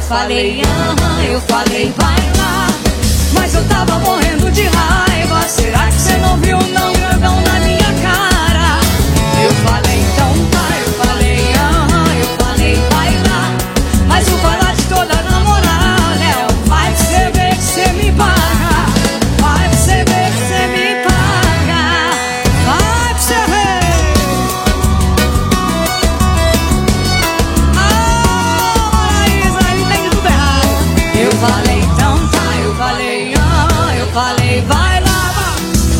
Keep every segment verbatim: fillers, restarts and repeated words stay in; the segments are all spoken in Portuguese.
falei, aham, eu falei, vai lá. Mas eu tava morrendo de raiva. Será que você não viu não grandão na minha cara? Eu falei, então vai, eu falei, aham, eu falei, vai lá. Mas eu falar de toda namorada, é um vai pra você ver que você me paga. Vai pra você ver que você me paga. Vai pra você ver. Ah, Isa, ele tem tudo errado. Eu falei, então tá, eu falei, ah, eu falei, vai lá, vai.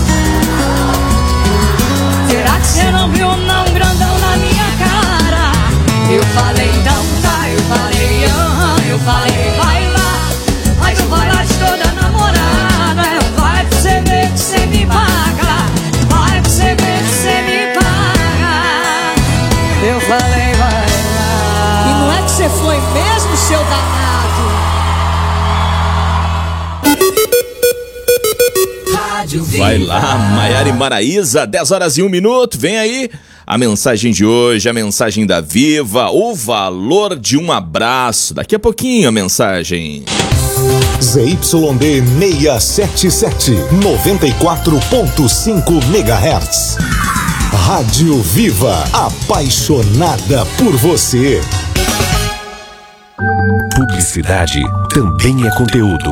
Será que você não viu não grandão na minha cara? Eu falei, então tá, eu falei, ah, eu falei, vai lá. Mas eu falar de toda namorada, eu vai pra você ver que você me paga. Vai pra você ver que você me paga. Eu falei, vai lá. E não é que você foi mesmo, seu danado? Vai lá, Maiara e Maraísa, dez horas e um minuto, vem aí a mensagem de hoje, a mensagem da Viva, o valor de um abraço. Daqui a pouquinho a mensagem. Z Y D seiscentos e setenta e sete, noventa e quatro ponto cinco megahertz. Rádio Viva, apaixonada por você. Publicidade também é conteúdo.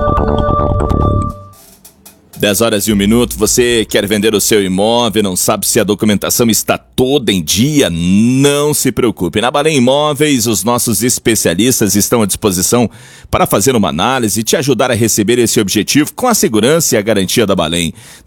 dez horas e um minuto, você quer vender o seu imóvel, não sabe se a documentação está toda em dia? Não se preocupe. Na Balém Imóveis, os nossos especialistas estão à disposição para fazer uma análise e te ajudar a receber esse objetivo com a segurança e a garantia da Balém.